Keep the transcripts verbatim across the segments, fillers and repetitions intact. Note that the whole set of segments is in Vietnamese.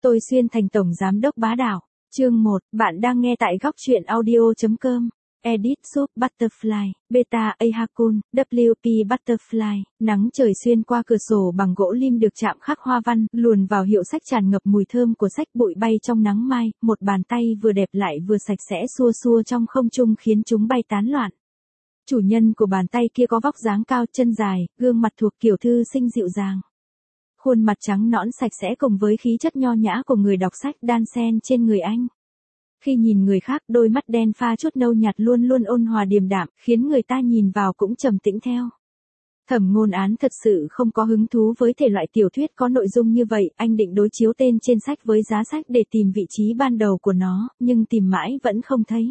tôi xuyên thành tổng giám đốc bá đạo. Chương một, bạn đang nghe tại góc truyện audio chấm com. Edit Sub Butterfly, Beta A Hakun, W P Butterfly, nắng trời xuyên qua cửa sổ bằng gỗ lim được chạm khắc hoa văn, luồn vào hiệu sách tràn ngập mùi thơm của sách, bụi bay trong nắng mai, một bàn tay vừa đẹp lại vừa sạch sẽ xua xua trong không trung khiến chúng bay tán loạn. Chủ nhân của bàn tay kia có vóc dáng cao, chân dài, gương mặt thuộc kiểu thư sinh dịu dàng. Khuôn mặt trắng nõn sạch sẽ cùng với khí chất nho nhã của người đọc sách đan xen trên người anh. Khi nhìn người khác, đôi mắt đen pha chút nâu nhạt luôn luôn ôn hòa điềm đạm, khiến người ta nhìn vào cũng trầm tĩnh theo. Thẩm Ngôn Án thật sự không có hứng thú với thể loại tiểu thuyết có nội dung như vậy, anh định đối chiếu tên trên sách với giá sách để tìm vị trí ban đầu của nó, nhưng tìm mãi vẫn không thấy.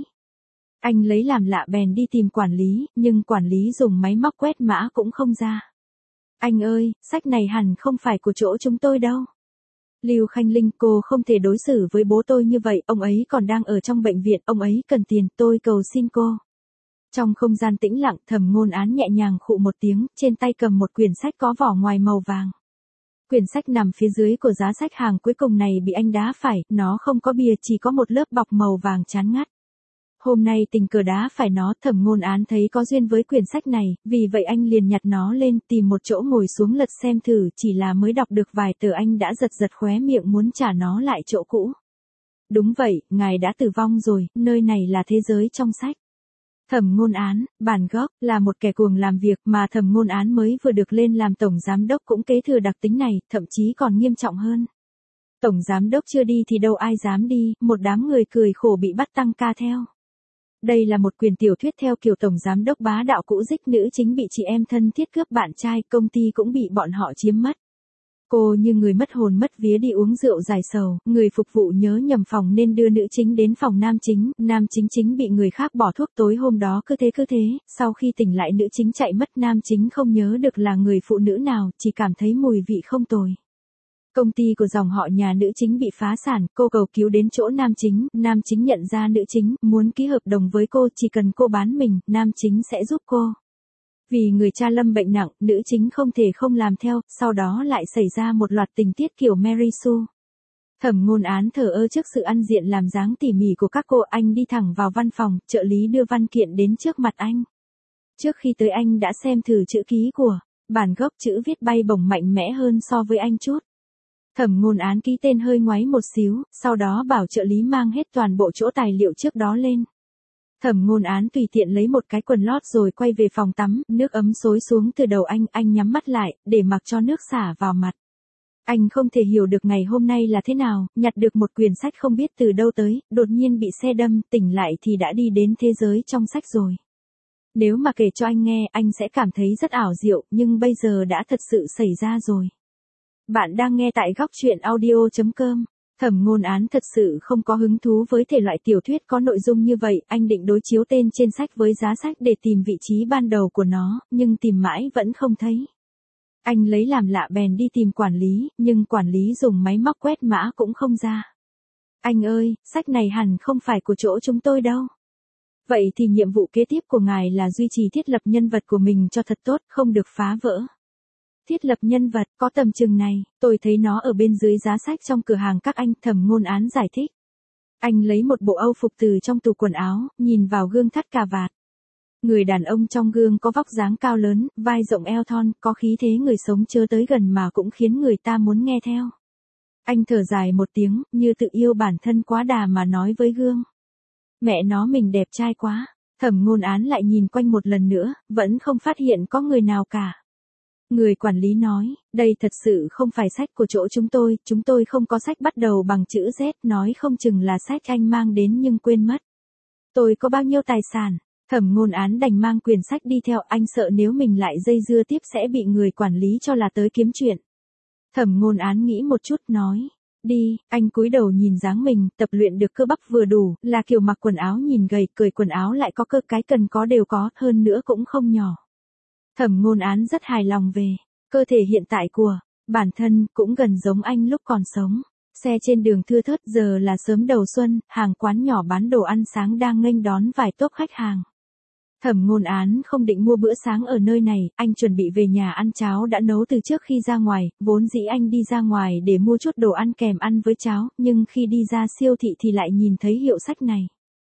Anh lấy làm lạ bèn đi tìm quản lý, nhưng quản lý dùng máy móc quét mã cũng không ra. Anh ơi, sách này hẳn không phải của chỗ chúng tôi đâu. Lưu Khanh Linh, cô không thể đối xử với bố tôi như vậy, ông ấy còn đang ở trong bệnh viện, ông ấy cần tiền, tôi cầu xin cô. Trong không gian tĩnh lặng, Thẩm Ngôn Án nhẹ nhàng khụ một tiếng, trên tay cầm một quyển sách có vỏ ngoài màu vàng. Quyển sách nằm phía dưới của giá sách, hàng cuối cùng này bị anh đá phải, nó không có bìa, chỉ có một lớp bọc màu vàng chán ngắt. Hôm nay tình cờ đá phải nó, Thẩm Ngôn Án thấy có duyên với quyển sách này, vì vậy anh liền nhặt nó lên, tìm một chỗ ngồi xuống lật xem thử, chỉ là mới đọc được vài tờ anh đã giật giật khóe miệng muốn trả nó lại chỗ cũ. Đúng vậy, ngài đã tử vong rồi, nơi này là thế giới trong sách. Thẩm Ngôn Án, bản gốc, là một kẻ cuồng làm việc mà Thẩm Ngôn Án mới vừa được lên làm tổng giám đốc cũng kế thừa đặc tính này, thậm chí còn nghiêm trọng hơn. Tổng giám đốc chưa đi thì đâu ai dám đi, một đám người cười khổ bị bắt tăng ca theo. Đây là một quyển tiểu thuyết theo kiểu tổng giám đốc bá đạo cũ dích, nữ chính bị chị em thân thiết cướp bạn trai, công ty cũng bị bọn họ chiếm mất. Cô như người mất hồn mất vía đi uống rượu giải sầu, người phục vụ nhớ nhầm phòng nên đưa nữ chính đến phòng nam chính, nam chính chính bị người khác bỏ thuốc tối hôm đó cứ thế cứ thế, sau khi tỉnh lại nữ chính chạy mất, nam chính không nhớ được là người phụ nữ nào, chỉ cảm thấy mùi vị không tồi. Công ty của dòng họ nhà nữ chính bị phá sản, cô cầu cứu đến chỗ nam chính, nam chính nhận ra nữ chính, muốn ký hợp đồng với cô, chỉ cần cô bán mình, nam chính sẽ giúp cô. Vì người cha lâm bệnh nặng, nữ chính không thể không làm theo, sau đó lại xảy ra một loạt tình tiết kiểu Mary Sue. Thẩm Ngôn Án thờ ơ trước sự ăn diện làm dáng tỉ mỉ của các cô, anh đi thẳng vào văn phòng, trợ lý đưa văn kiện đến trước mặt anh. Trước khi tới anh đã xem thử chữ ký của bản gốc, chữ viết bay bổng mạnh mẽ hơn so với anh chút. Thẩm Ngôn Án ký tên hơi ngoáy một xíu, sau đó bảo trợ lý mang hết toàn bộ chỗ tài liệu trước đó lên. Thẩm Ngôn Án tùy tiện lấy một cái quần lót rồi quay về phòng tắm, nước ấm xối xuống từ đầu anh, anh nhắm mắt lại, để mặc cho nước xả vào mặt. Anh không thể hiểu được ngày hôm nay là thế nào, nhặt được một quyển sách không biết từ đâu tới, đột nhiên bị xe đâm, tỉnh lại thì đã đi đến thế giới trong sách rồi. Nếu mà kể cho anh nghe, anh sẽ cảm thấy rất ảo diệu, nhưng bây giờ đã thật sự xảy ra rồi. Bạn đang nghe tại góc truyện audio chấm com. Thẩm Ngôn Án thật sự không có hứng thú với thể loại tiểu thuyết có nội dung như vậy, anh định đối chiếu tên trên sách với giá sách để tìm vị trí ban đầu của nó, nhưng tìm mãi vẫn không thấy. Anh lấy làm lạ bèn đi tìm quản lý, nhưng quản lý dùng máy móc quét mã cũng không ra. Anh ơi, sách này hẳn không phải của chỗ chúng tôi đâu. Vậy thì nhiệm vụ kế tiếp của ngài là duy trì thiết lập nhân vật của mình cho thật tốt, không được phá vỡ. Thiết lập nhân vật, có tầm chừng này, tôi thấy nó ở bên dưới giá sách trong cửa hàng các anh, Thẩm Ngôn Án giải thích. Anh lấy một bộ âu phục từ trong tủ quần áo, nhìn vào gương thắt cà vạt. Người đàn ông trong gương có vóc dáng cao lớn, vai rộng eo thon, có khí thế người sống chớ tới gần mà cũng khiến người ta muốn nghe theo. Anh thở dài một tiếng, như tự yêu bản thân quá đà mà nói với gương. Mẹ nó mình đẹp trai quá. Thẩm Ngôn Án lại nhìn quanh một lần nữa, vẫn không phát hiện có người nào cả. Người quản lý nói, đây thật sự không phải sách của chỗ chúng tôi, chúng tôi không có sách bắt đầu bằng chữ Z, nói không chừng là sách anh mang đến nhưng quên mất. Tôi có bao nhiêu tài sản? Thẩm Ngôn Án đành mang quyển sách đi theo, anh sợ nếu mình lại dây dưa tiếp sẽ bị người quản lý cho là tới kiếm chuyện. Thẩm Ngôn Án nghĩ một chút nói, đi, anh cúi đầu nhìn dáng mình, tập luyện được cơ bắp vừa đủ, là kiểu mặc quần áo nhìn gầy, cởi quần áo lại có cơ, cái cần có đều có, hơn nữa cũng không nhỏ. Thẩm Ngôn Án rất hài lòng về cơ thể hiện tại của bản thân, cũng gần giống anh lúc còn sống. Xe trên đường thưa thớt, giờ là sớm đầu xuân, hàng quán nhỏ bán đồ ăn sáng đang nghênh đón vài tốp khách hàng. Thẩm Ngôn Án không định mua bữa sáng ở nơi này, anh chuẩn bị về nhà ăn cháo đã nấu từ trước khi ra ngoài, vốn dĩ anh đi ra ngoài để mua chút đồ ăn kèm ăn với cháo, nhưng khi đi ra siêu thị thì lại nhìn thấy hiệu sách này.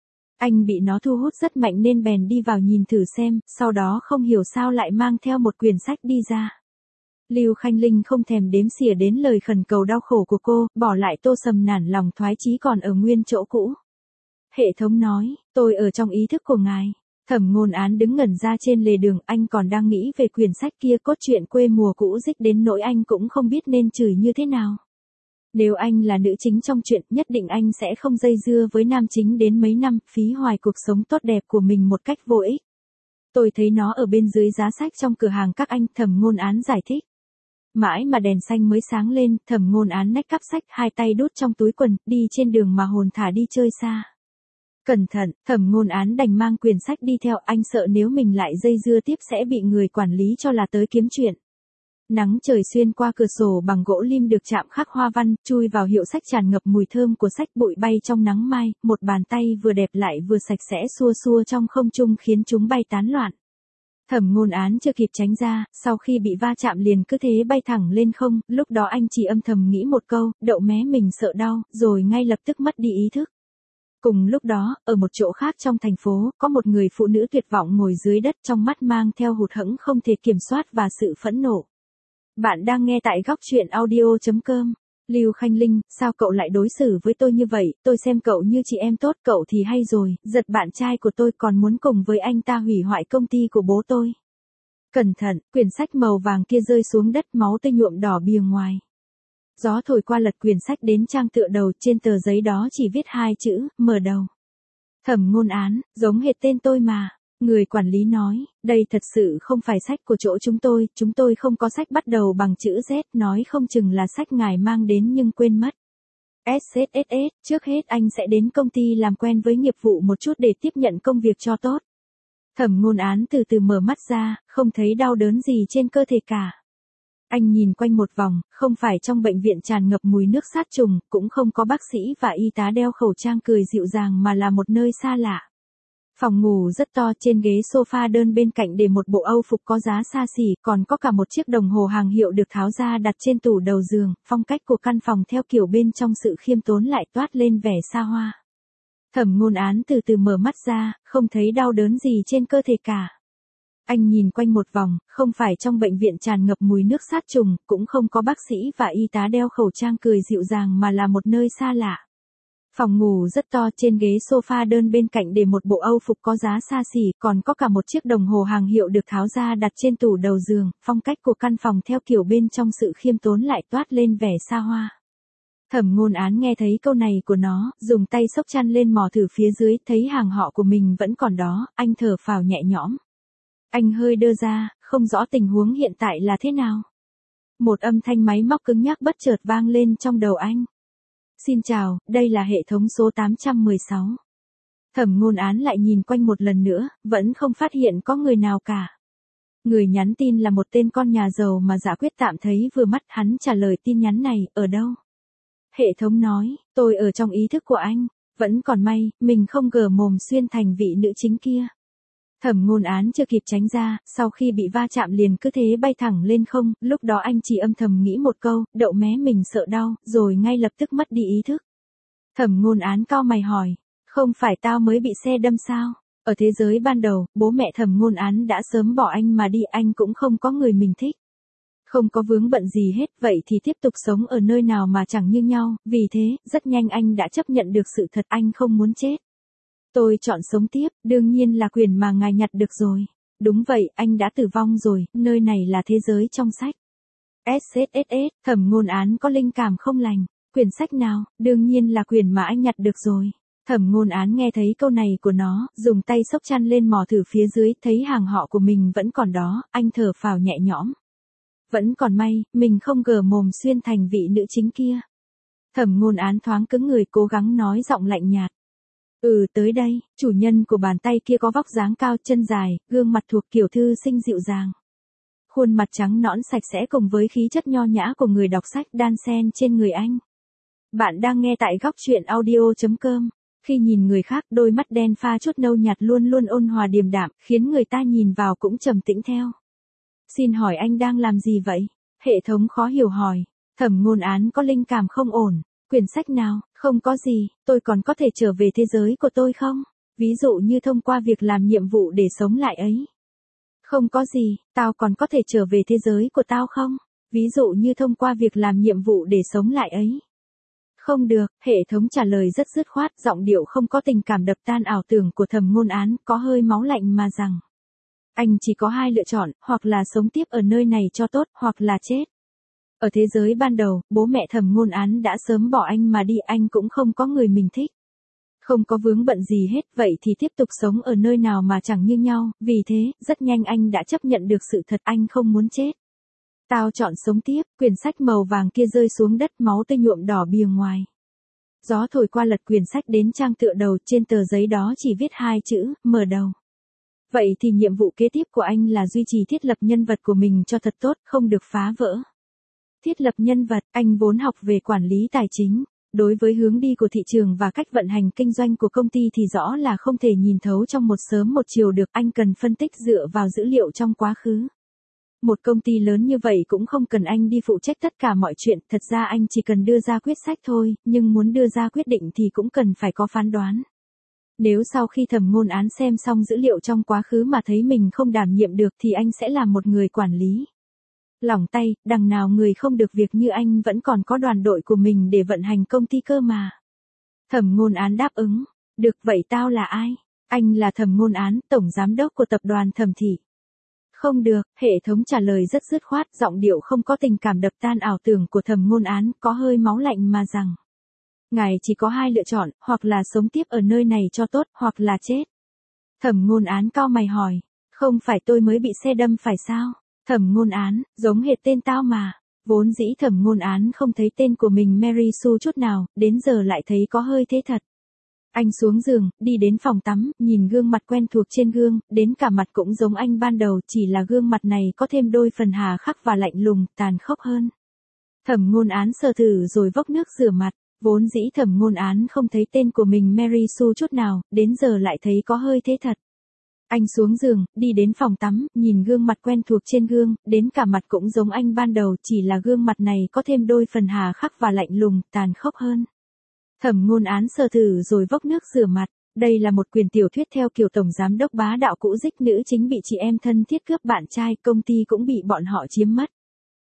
Anh bị nó thu hút rất mạnh nên bèn đi vào nhìn thử xem, sau đó không hiểu sao lại mang theo một quyển sách đi ra. Lưu Khanh Linh không thèm đếm xỉa đến lời khẩn cầu đau khổ của cô, bỏ lại Tô Sầm nản lòng thoái chí còn ở nguyên chỗ cũ. Hệ thống nói, tôi ở trong ý thức của ngài. Thẩm Ngôn Án đứng ngẩn ra trên lề đường, anh còn đang nghĩ về quyển sách kia, cốt truyện quê mùa cũ dích đến nỗi anh cũng không biết nên chửi như thế nào. Nếu anh là nữ chính trong truyện, nhất định anh sẽ không dây dưa với nam chính đến mấy năm, phí hoài cuộc sống tốt đẹp của mình một cách vô ích. Tôi thấy nó ở bên dưới giá sách trong cửa hàng các anh, Thẩm Ngôn Án giải thích. Mãi mà đèn xanh mới sáng lên, Thẩm Ngôn Án nách cắp sách, hai tay đút trong túi quần, đi trên đường mà hồn thả đi chơi xa. Cẩn thận, Thẩm Ngôn Án đành mang quyển sách đi theo, anh sợ nếu mình lại dây dưa tiếp sẽ bị người quản lý cho là tới kiếm chuyện. Nắng trời xuyên qua cửa sổ bằng gỗ lim được chạm khắc hoa văn, chui vào hiệu sách tràn ngập mùi thơm của sách, bụi bay trong nắng mai, một bàn tay vừa đẹp lại vừa sạch sẽ xua xua trong không trung khiến chúng bay tán loạn. Thẩm Ngôn Án chưa kịp tránh ra, sau khi bị va chạm liền cứ thế bay thẳng lên không, lúc đó anh chỉ âm thầm nghĩ một câu, đậu mé mình sợ đau, rồi ngay lập tức mất đi ý thức. Cùng lúc đó, ở một chỗ khác trong thành phố, có một người phụ nữ tuyệt vọng ngồi dưới đất, trong mắt mang theo hụt hẫng không thể kiểm soát và sự phẫn nộ. Bạn đang nghe tại góc truyện audio chấm com. Lưu Khanh Linh, sao cậu lại đối xử với tôi như vậy, tôi xem cậu như chị em tốt, cậu thì hay rồi, giật bạn trai của tôi còn muốn cùng với anh ta hủy hoại công ty của bố tôi. Cẩn thận, quyển sách màu vàng kia rơi xuống đất, máu tươi nhuộm đỏ bìa ngoài. Gió thổi qua lật quyển sách đến trang tựa đầu, trên tờ giấy đó chỉ viết hai chữ, mở đầu. Thẩm Ngôn Án, giống hệt tên tôi mà. Người quản lý nói, đây thật sự không phải sách của chỗ chúng tôi, chúng tôi không có sách bắt đầu bằng chữ Z, nói không chừng là sách ngài mang đến nhưng quên mất. ét ét ét ét, trước hết anh sẽ đến công ty làm quen với nghiệp vụ một chút để tiếp nhận công việc cho tốt. Thẩm Ngôn Án từ từ mở mắt ra, không thấy đau đớn gì trên cơ thể cả. Anh nhìn quanh một vòng, không phải trong bệnh viện tràn ngập mùi nước sát trùng, cũng không có bác sĩ và y tá đeo khẩu trang cười dịu dàng mà là một nơi xa lạ. Phòng ngủ rất to, trên ghế sofa đơn bên cạnh để một bộ Âu phục có giá xa xỉ, còn có cả một chiếc đồng hồ hàng hiệu được tháo ra đặt trên tủ đầu giường, phong cách của căn phòng theo kiểu bên trong sự khiêm tốn lại toát lên vẻ xa hoa. Thẩm Ngôn Án từ từ mở mắt ra, không thấy đau đớn gì trên cơ thể cả. Anh nhìn quanh một vòng, không phải trong bệnh viện tràn ngập mùi nước sát trùng, cũng không có bác sĩ và y tá đeo khẩu trang cười dịu dàng mà là một nơi xa lạ. Phòng ngủ rất to, trên ghế sofa đơn bên cạnh để một bộ Âu phục có giá xa xỉ, còn có cả một chiếc đồng hồ hàng hiệu được tháo ra đặt trên tủ đầu giường, phong cách của căn phòng theo kiểu bên trong sự khiêm tốn lại toát lên vẻ xa hoa. Thẩm Ngôn Án nghe thấy câu này của nó, dùng tay xốc chăn lên mò thử phía dưới, thấy hàng họ của mình vẫn còn đó, anh thở phào nhẹ nhõm. Anh hơi đơ ra, không rõ tình huống hiện tại là thế nào. Một âm thanh máy móc cứng nhắc bất chợt vang lên trong đầu anh. Xin chào, đây là hệ thống số tám trăm mười sáu. Thẩm Ngôn Án lại nhìn quanh một lần nữa, vẫn không phát hiện có người nào cả. Người nhắn tin là một tên con nhà giàu mà Dạ Quyết tạm thấy vừa mắt, hắn trả lời tin nhắn này, ở đâu? Hệ thống nói, tôi ở trong ý thức của anh, vẫn còn may, mình không gờ mồm xuyên thành vị nữ chính kia. Thẩm Ngôn Án chưa kịp tránh ra, sau khi bị va chạm liền cứ thế bay thẳng lên không, lúc đó anh chỉ âm thầm nghĩ một câu, đậu mé mình sợ đau, rồi ngay lập tức mất đi ý thức. Thẩm Ngôn Án cau mày hỏi, không phải tao mới bị xe đâm sao? Ở thế giới ban đầu, bố mẹ Thẩm Ngôn Án đã sớm bỏ anh mà đi, anh cũng không có người mình thích. Không có vướng bận gì hết, vậy thì tiếp tục sống ở nơi nào mà chẳng như nhau, vì thế, rất nhanh anh đã chấp nhận được sự thật, anh không muốn chết. Tôi chọn sống tiếp, đương nhiên là quyền mà ngài nhặt được rồi. Đúng vậy, anh đã tử vong rồi, nơi này là thế giới trong sách. ét ét ét ét, Thẩm Ngôn Án có linh cảm không lành. Quyển sách nào, đương nhiên là quyền mà anh nhặt được rồi. Thẩm Ngôn Án nghe thấy câu này của nó, dùng tay xốc chăn lên mò thử phía dưới, thấy hàng họ của mình vẫn còn đó, anh thở phào nhẹ nhõm. Vẫn còn may, mình không gờ mồm xuyên thành vị nữ chính kia. Thẩm Ngôn Án thoáng cứng người, cố gắng nói giọng lạnh nhạt. Ừ, tới đây, chủ nhân của bàn tay kia có vóc dáng cao, chân dài, gương mặt thuộc kiểu thư sinh dịu dàng. Khuôn mặt trắng nõn sạch sẽ cùng với khí chất nho nhã của người đọc sách đan xen trên người anh. Bạn đang nghe tại góc truyện audio chấm com. Khi nhìn người khác, đôi mắt đen pha chút nâu nhạt luôn luôn ôn hòa điềm đạm, khiến người ta nhìn vào cũng trầm tĩnh theo. Xin hỏi anh đang làm gì vậy? Hệ thống khó hiểu hỏi. Thẩm Ngôn Án có linh cảm không ổn. Quyển sách nào? Không có gì, tôi còn có thể trở về thế giới của tôi không? Ví dụ như thông qua việc làm nhiệm vụ để sống lại ấy. Không có gì, tao còn có thể trở về thế giới của tao không? Ví dụ như thông qua việc làm nhiệm vụ để sống lại ấy. Không được, hệ thống trả lời rất dứt khoát, giọng điệu không có tình cảm đập tan ảo tưởng của Thẩm Ngôn Án, có hơi máu lạnh mà rằng. Anh chỉ có hai lựa chọn, hoặc là sống tiếp ở nơi này cho tốt, hoặc là chết. Ở thế giới ban đầu, bố mẹ Thẩm Ngôn Án đã sớm bỏ anh mà đi, anh cũng không có người mình thích. Không có vướng bận gì hết, vậy thì tiếp tục sống ở nơi nào mà chẳng như nhau, vì thế, rất nhanh anh đã chấp nhận được sự thật, anh không muốn chết. Tao chọn sống tiếp, quyển sách màu vàng kia rơi xuống đất, máu tươi nhuộm đỏ bìa ngoài. Gió thổi qua lật quyển sách đến trang tựa đầu, trên tờ giấy đó chỉ viết hai chữ, mở đầu. Vậy thì nhiệm vụ kế tiếp của anh là duy trì thiết lập nhân vật của mình cho thật tốt, không được phá vỡ. Thiết lập nhân vật, anh vốn học về quản lý tài chính. Đối với hướng đi của thị trường và cách vận hành kinh doanh của công ty thì rõ là không thể nhìn thấu trong một sớm một chiều được, anh cần phân tích dựa vào dữ liệu trong quá khứ. Một công ty lớn như vậy cũng không cần anh đi phụ trách tất cả mọi chuyện, thật ra anh chỉ cần đưa ra quyết sách thôi, nhưng muốn đưa ra quyết định thì cũng cần phải có phán đoán. Nếu sau khi Thẩm Ngôn Án xem xong dữ liệu trong quá khứ mà thấy mình không đảm nhiệm được thì anh sẽ là một người quản lý. Lỏng tay, đằng nào người không được việc như anh vẫn còn có đoàn đội của mình để vận hành công ty cơ mà. Thẩm Ngôn Án đáp ứng. Được, vậy tao là ai? Anh là Thẩm Ngôn Án, tổng giám đốc của tập đoàn Thẩm Thị. Không được, hệ thống trả lời rất dứt khoát, giọng điệu không có tình cảm đập tan ảo tưởng của Thẩm Ngôn Án, có hơi máu lạnh mà rằng. Ngài chỉ có hai lựa chọn, hoặc là sống tiếp ở nơi này cho tốt, hoặc là chết. Thẩm Ngôn Án cau mày hỏi. Không phải tôi mới bị xe đâm phải sao? Thẩm Ngôn Án, giống hệt tên tao mà. Vốn dĩ Thẩm Ngôn Án không thấy tên của mình Mary Sue chút nào, đến giờ lại thấy có hơi thế thật. Anh xuống giường, đi đến phòng tắm, nhìn gương mặt quen thuộc trên gương, đến cả mặt cũng giống anh ban đầu, chỉ là gương mặt này có thêm đôi phần hà khắc và lạnh lùng, tàn khốc hơn. Thẩm Ngôn Án sờ thử rồi vốc nước rửa mặt, vốn dĩ Thẩm Ngôn Án không thấy tên của mình Mary Sue chút nào, đến giờ lại thấy có hơi thế thật. Anh xuống giường, đi đến phòng tắm, nhìn gương mặt quen thuộc trên gương, đến cả mặt cũng giống anh ban đầu, chỉ là gương mặt này có thêm đôi phần hà khắc và lạnh lùng, tàn khốc hơn. Thẩm Ngôn Án sờ thử rồi vốc nước rửa mặt. Đây là một quyển tiểu thuyết theo kiểu tổng giám đốc bá đạo cũ dích, nữ chính bị chị em thân thiết cướp bạn trai, công ty cũng bị bọn họ chiếm mất.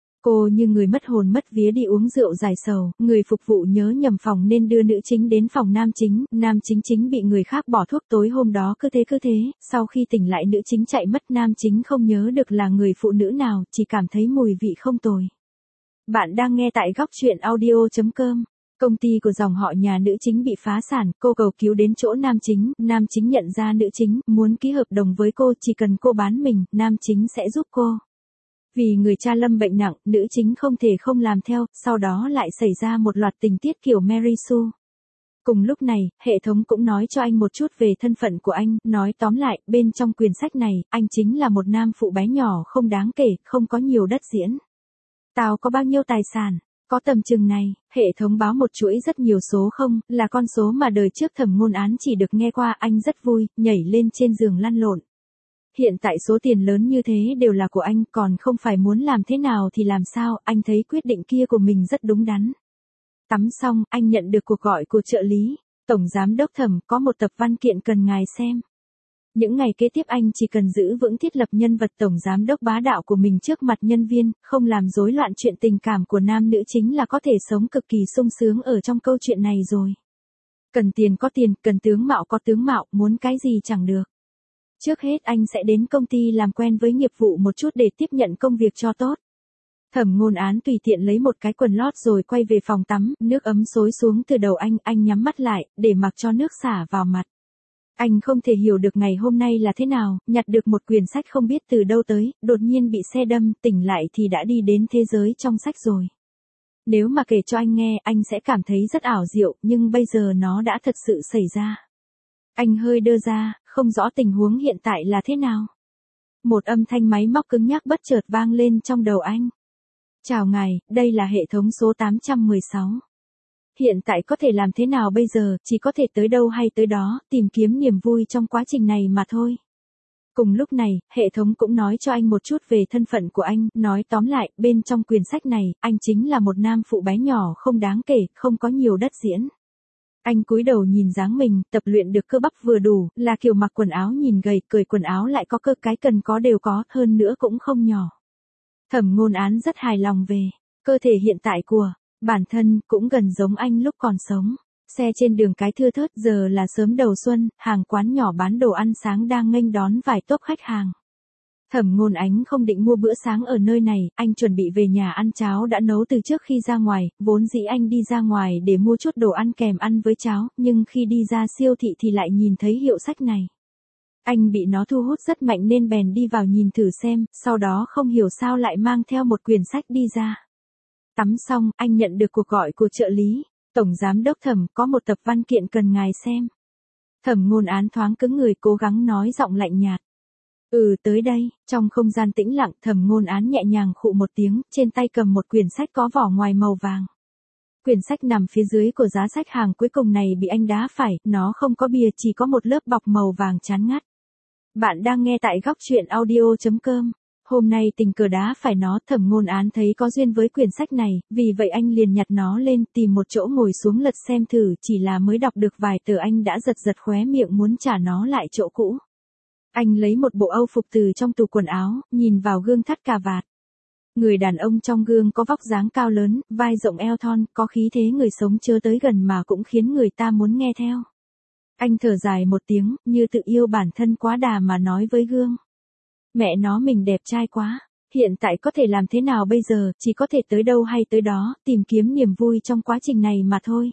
Cô như người mất hồn mất vía đi uống rượu giải sầu, người phục vụ nhớ nhầm phòng nên đưa nữ chính đến phòng nam chính, nam chính chính bị người khác bỏ thuốc tối hôm đó cứ thế cứ thế, sau khi tỉnh lại nữ chính chạy mất, nam chính không nhớ được là người phụ nữ nào, chỉ cảm thấy mùi vị không tồi. Bạn đang nghe tại góc truyện audio chấm com. Công ty của dòng họ nhà nữ chính bị phá sản, cô cầu cứu đến chỗ nam chính, nam chính nhận ra nữ chính, muốn ký hợp đồng với cô, chỉ cần cô bán mình, nam chính sẽ giúp cô. Vì người cha lâm bệnh nặng, nữ chính không thể không làm theo, sau đó lại xảy ra một loạt tình tiết kiểu Mary Sue. Cùng lúc này, hệ thống cũng nói cho anh một chút về thân phận của anh, nói tóm lại, bên trong quyển sách này, anh chính là một nam phụ bé nhỏ không đáng kể, không có nhiều đất diễn. Tao có bao nhiêu tài sản? Có tầm chừng này, hệ thống báo một chuỗi rất nhiều số không, là con số mà đời trước Thẩm Ngôn Án chỉ được nghe qua, anh rất vui, nhảy lên trên giường lăn lộn. Hiện tại số tiền lớn như thế đều là của anh, còn không phải muốn làm thế nào thì làm sao, anh thấy quyết định kia của mình rất đúng đắn. Tắm xong, anh nhận được cuộc gọi của trợ lý. Tổng giám đốc Thẩm, có một tập văn kiện cần ngài xem. Những ngày kế tiếp anh chỉ cần giữ vững thiết lập nhân vật tổng giám đốc bá đạo của mình trước mặt nhân viên, không làm rối loạn chuyện tình cảm của nam nữ chính là có thể sống cực kỳ sung sướng ở trong câu chuyện này rồi. Cần tiền có tiền, cần tướng mạo có tướng mạo, muốn cái gì chẳng được. Trước hết anh sẽ đến công ty làm quen với nghiệp vụ một chút để tiếp nhận công việc cho tốt. Thẩm Ngôn Án tùy tiện lấy một cái quần lót rồi quay về phòng tắm, nước ấm xối xuống từ đầu anh, anh nhắm mắt lại, để mặc cho nước xả vào mặt. Anh không thể hiểu được ngày hôm nay là thế nào, nhặt được một quyển sách không biết từ đâu tới, đột nhiên bị xe đâm, tỉnh lại thì đã đi đến thế giới trong sách rồi. Nếu mà kể cho anh nghe, anh sẽ cảm thấy rất ảo diệu, nhưng bây giờ nó đã thật sự xảy ra. Anh hơi đơ ra, không rõ tình huống hiện tại là thế nào. Một âm thanh máy móc cứng nhắc bất chợt vang lên trong đầu anh. Chào ngài, đây là hệ thống số tám trăm mười sáu. Hiện tại có thể làm thế nào bây giờ, chỉ có thể tới đâu hay tới đó, tìm kiếm niềm vui trong quá trình này mà thôi. Cùng lúc này, hệ thống cũng nói cho anh một chút về thân phận của anh, nói tóm lại, bên trong quyển sách này, anh chính là một nam phụ bé nhỏ không đáng kể, không có nhiều đất diễn. Anh cúi đầu nhìn dáng mình, tập luyện được cơ bắp vừa đủ, là kiểu mặc quần áo nhìn gầy, cởi quần áo lại có cơ, cái cần có đều có, hơn nữa cũng không nhỏ. Thẩm Ngôn Án rất hài lòng về cơ thể hiện tại của bản thân, cũng gần giống anh lúc còn sống. Xe trên đường cái thưa thớt, giờ là sớm đầu xuân, hàng quán nhỏ bán đồ ăn sáng đang nghênh đón vài tốp khách hàng. Thẩm Ngôn Ánh không định mua bữa sáng ở nơi này, anh chuẩn bị về nhà ăn cháo đã nấu từ trước khi ra ngoài, vốn dĩ anh đi ra ngoài để mua chút đồ ăn kèm ăn với cháo, nhưng khi đi ra siêu thị thì lại nhìn thấy hiệu sách này. Anh bị nó thu hút rất mạnh nên bèn đi vào nhìn thử xem, sau đó không hiểu sao lại mang theo một quyển sách đi ra. Tắm xong, anh nhận được cuộc gọi của trợ lý. Tổng giám đốc Thẩm, có một tập văn kiện cần ngài xem. Thẩm Ngôn Án thoáng cứng người, cố gắng nói giọng lạnh nhạt. Ừ, tới đây. Trong không gian tĩnh lặng, Thẩm Ngôn Án nhẹ nhàng khụ một tiếng, trên tay cầm một quyển sách có vỏ ngoài màu vàng. Quyển sách nằm phía dưới của giá sách, hàng cuối cùng này bị anh đá phải, nó không có bìa, chỉ có một lớp bọc màu vàng chán ngắt. Bạn đang nghe tại góc truyện audio chấm com. Hôm nay tình cờ đá phải nó, Thẩm Ngôn Án thấy có duyên với quyển sách này, vì vậy anh liền nhặt nó lên, tìm một chỗ ngồi xuống lật xem thử, chỉ là mới đọc được vài tờ anh đã giật giật khóe miệng muốn trả nó lại chỗ cũ. Anh lấy một bộ âu phục từ trong tủ quần áo, nhìn vào gương thắt cà vạt. Người đàn ông trong gương có vóc dáng cao lớn, vai rộng eo thon, có khí thế người sống chớ tới gần mà cũng khiến người ta muốn nghe theo. Anh thở dài một tiếng, như tự yêu bản thân quá đà mà nói với gương. Mẹ nó, mình đẹp trai quá. Hiện tại có thể làm thế nào bây giờ, chỉ có thể tới đâu hay tới đó, tìm kiếm niềm vui trong quá trình này mà thôi.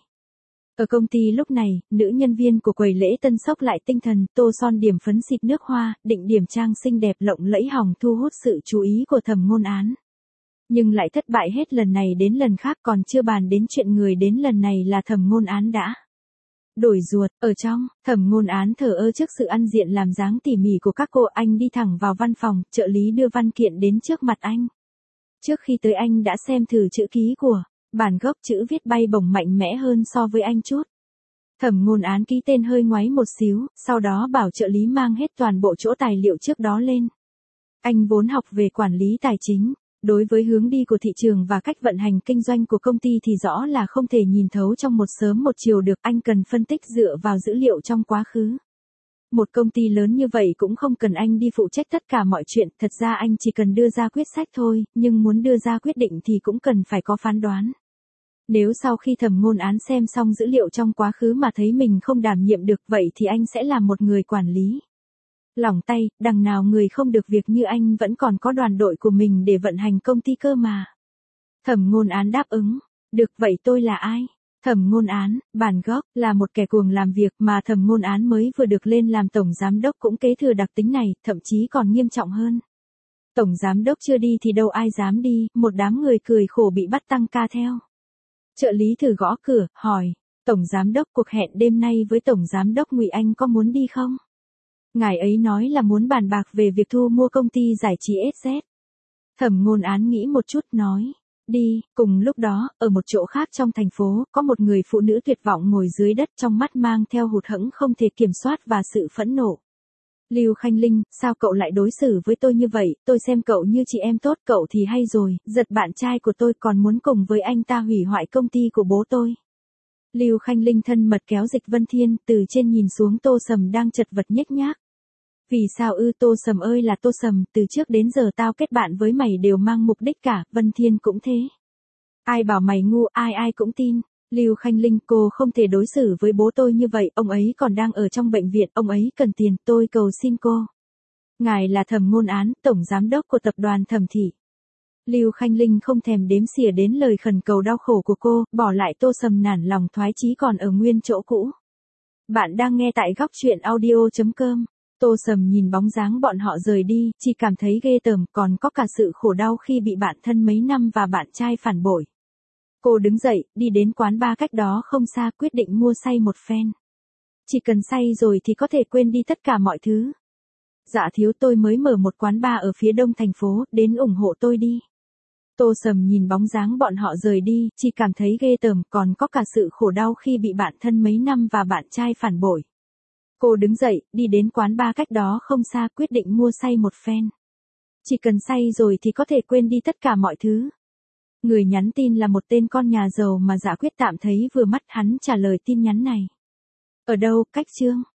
Ở công ty lúc này, nữ nhân viên của quầy lễ tân sốc lại tinh thần, tô son điểm phấn xịt nước hoa, định điểm trang xinh đẹp lộng lẫy hòng thu hút sự chú ý của Thẩm Ngôn Án. Nhưng lại thất bại hết lần này đến lần khác, còn chưa bàn đến chuyện người đến lần này là Thẩm Ngôn Án đã đổi ruột. Ở trong, Thẩm Ngôn Án thờ ơ trước sự ăn diện làm dáng tỉ mỉ của các cô, anh đi thẳng vào văn phòng, trợ lý đưa văn kiện đến trước mặt anh. Trước khi tới anh đã xem thử chữ ký của bản gốc, chữ viết bay bổng mạnh mẽ hơn so với anh chút. Thẩm Ngôn Án ký tên hơi ngoáy một xíu, sau đó bảo trợ lý mang hết toàn bộ chỗ tài liệu trước đó lên. Anh vốn học về quản lý tài chính. Đối với hướng đi của thị trường và cách vận hành kinh doanh của công ty thì rõ là không thể nhìn thấu trong một sớm một chiều được, anh cần phân tích dựa vào dữ liệu trong quá khứ. Một công ty lớn như vậy cũng không cần anh đi phụ trách tất cả mọi chuyện, thật ra anh chỉ cần đưa ra quyết sách thôi, nhưng muốn đưa ra quyết định thì cũng cần phải có phán đoán. Nếu sau khi Thẩm Ngôn Án xem xong dữ liệu trong quá khứ mà thấy mình không đảm nhiệm được, vậy thì anh sẽ là một người quản lý lỏng tay, đằng nào người không được việc như anh vẫn còn có đoàn đội của mình để vận hành công ty cơ mà. Thẩm Ngôn Án đáp ứng. Được, vậy tôi là ai? Thẩm Ngôn Án, bản gốc, là một kẻ cuồng làm việc, mà Thẩm Ngôn Án mới vừa được lên làm tổng giám đốc cũng kế thừa đặc tính này, thậm chí còn nghiêm trọng hơn. Tổng giám đốc chưa đi thì đâu ai dám đi, một đám người cười khổ bị bắt tăng ca theo. Trợ lý thử gõ cửa, hỏi, tổng giám đốc, cuộc hẹn đêm nay với tổng giám đốc Ngụy Anh có muốn đi không? Ngài ấy nói là muốn bàn bạc về việc thu mua công ty giải trí ét dét. Thẩm Ngôn Án nghĩ một chút nói, đi. Cùng lúc đó, ở một chỗ khác trong thành phố, có một người phụ nữ tuyệt vọng ngồi dưới đất, trong mắt mang theo hụt hẫng không thể kiểm soát và sự phẫn nộ. Lưu Khanh Linh, sao cậu lại đối xử với tôi như vậy, tôi xem cậu như chị em tốt, cậu thì hay rồi, giật bạn trai của tôi còn muốn cùng với anh ta hủy hoại công ty của bố tôi. Lưu Khanh Linh thân mật kéo Dịch Vân Thiên, từ trên nhìn xuống Tô Sầm đang chật vật nhếch nhác. Vì sao ư? Tô Sầm ơi là Tô Sầm, từ trước đến giờ tao kết bạn với mày đều mang mục đích cả, Vân Thiên cũng thế. Ai bảo mày ngu, ai ai cũng tin. Lưu Khanh Linh, cô không thể đối xử với bố tôi như vậy, ông ấy còn đang ở trong bệnh viện, ông ấy cần tiền, tôi cầu xin cô. Ngài là Thẩm Ngôn Án, tổng giám đốc của tập đoàn Thẩm thị. Lưu Khanh Linh không thèm đếm xỉa đến lời khẩn cầu đau khổ của cô, bỏ lại Tô Sầm nản lòng thoái chí còn ở nguyên chỗ cũ. Bạn đang nghe tại góc truyện audio chấm com. Tô Sầm nhìn bóng dáng bọn họ rời đi, chỉ cảm thấy ghê tởm, còn có cả sự khổ đau khi bị bạn thân mấy năm và bạn trai phản bội. Cô đứng dậy, đi đến quán bar cách đó không xa, quyết định mua say một phen. Chỉ cần say rồi thì có thể quên đi tất cả mọi thứ. Dạ thiếu, tôi mới mở một quán bar ở phía đông thành phố, đến ủng hộ tôi đi. Tô Sầm nhìn bóng dáng bọn họ rời đi, chỉ cảm thấy ghê tởm, còn có cả sự khổ đau khi bị bạn thân mấy năm và bạn trai phản bội. Cô đứng dậy, đi đến quán bar cách đó không xa, quyết định mua say một phen. Chỉ cần say rồi thì có thể quên đi tất cả mọi thứ. Người nhắn tin là một tên con nhà giàu mà Dạ Quyết tạm thấy vừa mắt, hắn trả lời tin nhắn này. Ở đâu, cách Trương?